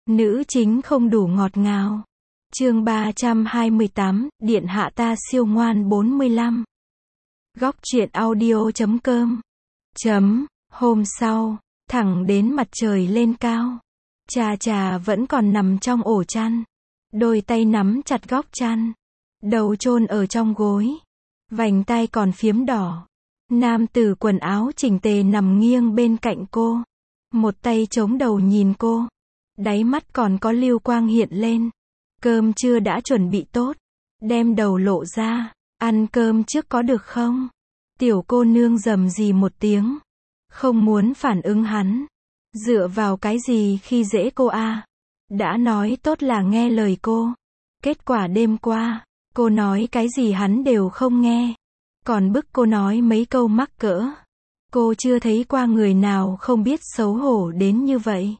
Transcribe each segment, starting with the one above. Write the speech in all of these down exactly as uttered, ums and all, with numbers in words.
Nữ chính không đủ ngọt ngào. Chương ba trăm hai mươi tám, điện hạ ta siêu ngoan bốn mươi lăm. Góc truyện audio chấm com. Chấm, hôm sau, thẳng đến mặt trời lên cao. Trà trà vẫn còn nằm trong ổ chăn. Đôi tay nắm chặt góc chăn. Đầu chôn ở trong gối. Vành tai còn phiếm đỏ. Nam tử quần áo chỉnh tề nằm nghiêng bên cạnh cô. Một tay chống đầu nhìn cô. Đáy mắt còn có lưu quang hiện lên. Cơm trưa đã chuẩn bị tốt. Đem đầu lộ ra. Ăn cơm trước có được không? Tiểu cô nương rầm rì một tiếng. Không muốn phản ứng hắn. Dựa vào cái gì khi dễ cô a? Đã nói tốt là nghe lời cô. Kết quả đêm qua, cô nói cái gì hắn đều không nghe. Còn bức cô nói mấy câu mắc cỡ. Cô chưa thấy qua người nào không biết xấu hổ đến như vậy.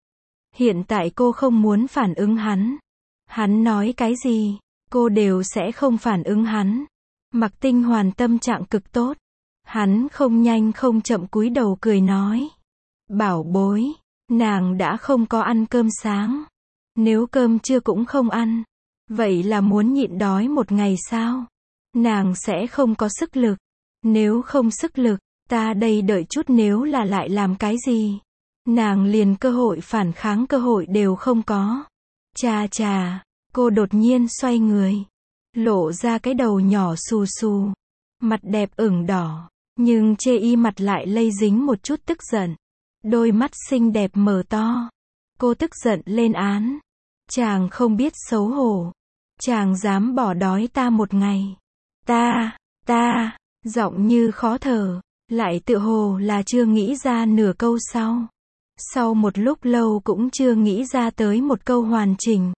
Hiện tại cô không muốn phản ứng hắn. Hắn nói cái gì, cô đều sẽ không phản ứng hắn. Mặc Tinh Hoàn tâm trạng cực tốt. Hắn không nhanh không chậm cúi đầu cười nói. Bảo bối, nàng đã không có ăn cơm sáng. Nếu cơm trưa cũng không ăn, vậy là muốn nhịn đói một ngày sao? Nàng sẽ không có sức lực. Nếu không sức lực, ta đây đợi chút nếu là lại làm cái gì? Nàng liền cơ hội phản kháng cơ hội đều không có. Chà chà, cô đột nhiên xoay người. Lộ ra cái đầu nhỏ xù xù. Mặt đẹp ửng đỏ. Nhưng chê y mặt lại lây dính một chút tức giận. Đôi mắt xinh đẹp mở to. Cô tức giận lên án. Chàng không biết xấu hổ. Chàng dám bỏ đói ta một ngày. Ta, ta, giọng như khó thở. Lại tự hồ là chưa nghĩ ra nửa câu sau. Sau một lúc lâu cũng chưa nghĩ ra tới một câu hoàn chỉnh.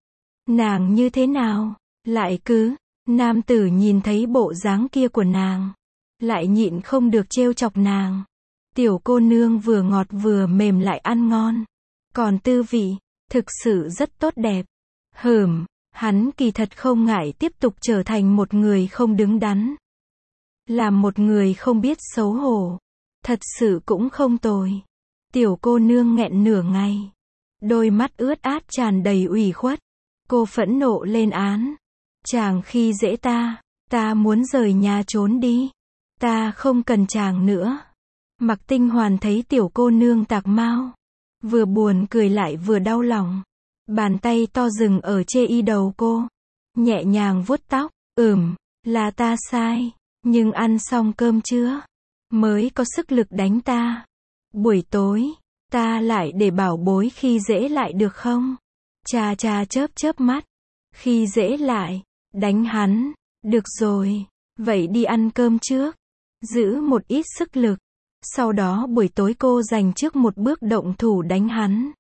Nàng như thế nào? Lại cứ, nam tử nhìn thấy bộ dáng kia của nàng. Lại nhịn không được trêu chọc nàng. Tiểu cô nương vừa ngọt vừa mềm lại ăn ngon. Còn tư vị, thực sự rất tốt đẹp. Hừm, hắn kỳ thật không ngại tiếp tục trở thành một người không đứng đắn. Làm một người không biết xấu hổ. Thật sự cũng không tồi. Tiểu cô nương nghẹn nửa ngày. Đôi mắt ướt át tràn đầy ủy khuất. Cô phẫn nộ lên án. Chàng khi dễ ta, ta muốn rời nhà trốn đi. Ta không cần chàng nữa. Mặc Tinh Hoàn thấy tiểu cô nương tạc mau. Vừa buồn cười lại vừa đau lòng. Bàn tay to dừng ở chê y đầu cô. Nhẹ nhàng vuốt tóc. Ừm, là ta sai. Nhưng ăn xong cơm trưa mới có sức lực đánh ta. Buổi tối, ta lại để bảo bối khi dễ lại được không? Chà chà chớp chớp mắt. Khi dễ lại, đánh hắn. Được rồi, vậy đi ăn cơm trước. Giữ một ít sức lực. Sau đó buổi tối cô dành trước một bước động thủ đánh hắn.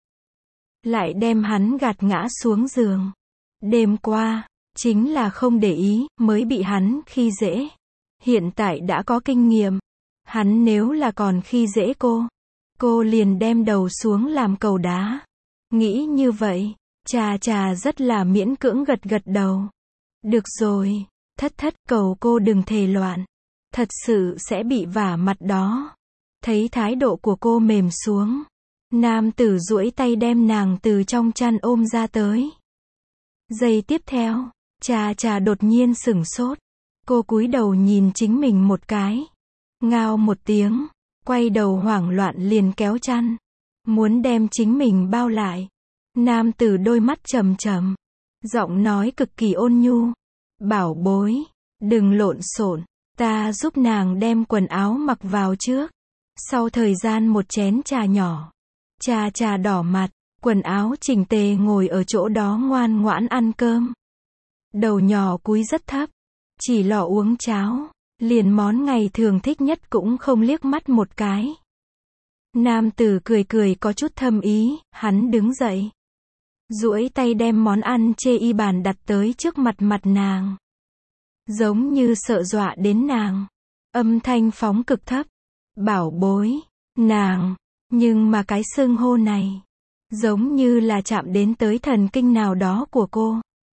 Lại đem hắn gạt ngã xuống giường. Đêm qua, chính là không để ý, mới bị hắn khi dễ. Hiện tại đã có kinh nghiệm. Hắn nếu là còn khi dễ cô, cô liền đem đầu xuống làm cầu đá. Nghĩ như vậy, trà trà rất là miễn cưỡng gật gật đầu. Được rồi, thất thất cầu cô đừng thề loạn. Thật sự sẽ bị vả mặt đó. Thấy thái độ của cô mềm xuống. Nam tử duỗi tay đem nàng từ trong chăn ôm ra tới. Giây tiếp theo, trà trà đột nhiên sửng sốt. Cô cúi đầu nhìn chính mình một cái. Ngao một tiếng. Quay đầu hoảng loạn liền kéo chăn. Muốn đem chính mình bao lại. Nam tử đôi mắt trầm trầm. Giọng nói cực kỳ ôn nhu. Bảo bối, đừng lộn xộn. Ta giúp nàng đem quần áo mặc vào trước. Sau thời gian một chén trà nhỏ. Trà trà đỏ mặt. Quần áo chỉnh tề ngồi ở chỗ đó ngoan ngoãn ăn cơm. Đầu nhỏ cúi rất thấp. Chỉ lọ uống cháo. Liền món ngày thường thích nhất cũng không liếc mắt một cái. Nam tử cười cười có chút thâm ý. Hắn đứng dậy. Duỗi tay đem món ăn chê y bàn đặt tới trước mặt mặt nàng. Giống như sợ dọa đến nàng. Âm thanh phóng cực thấp. Bảo bối, nàng. Nhưng mà cái xưng hô này, giống như là chạm đến tới thần kinh nào đó của cô.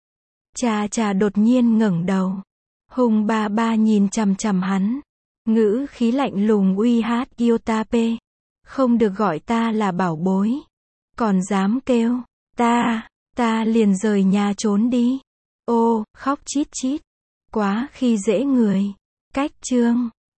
Trà trà đột nhiên ngẩng đầu. Hùng ba ba nhìn chằm chằm hắn. Ngữ khí lạnh lùng uy hát yêu ta p. Không được gọi ta là bảo bối. Còn dám kêu. Ta, ta liền rời nhà trốn đi. Ô, khóc chít chít. Quá khi dễ người. Cách chương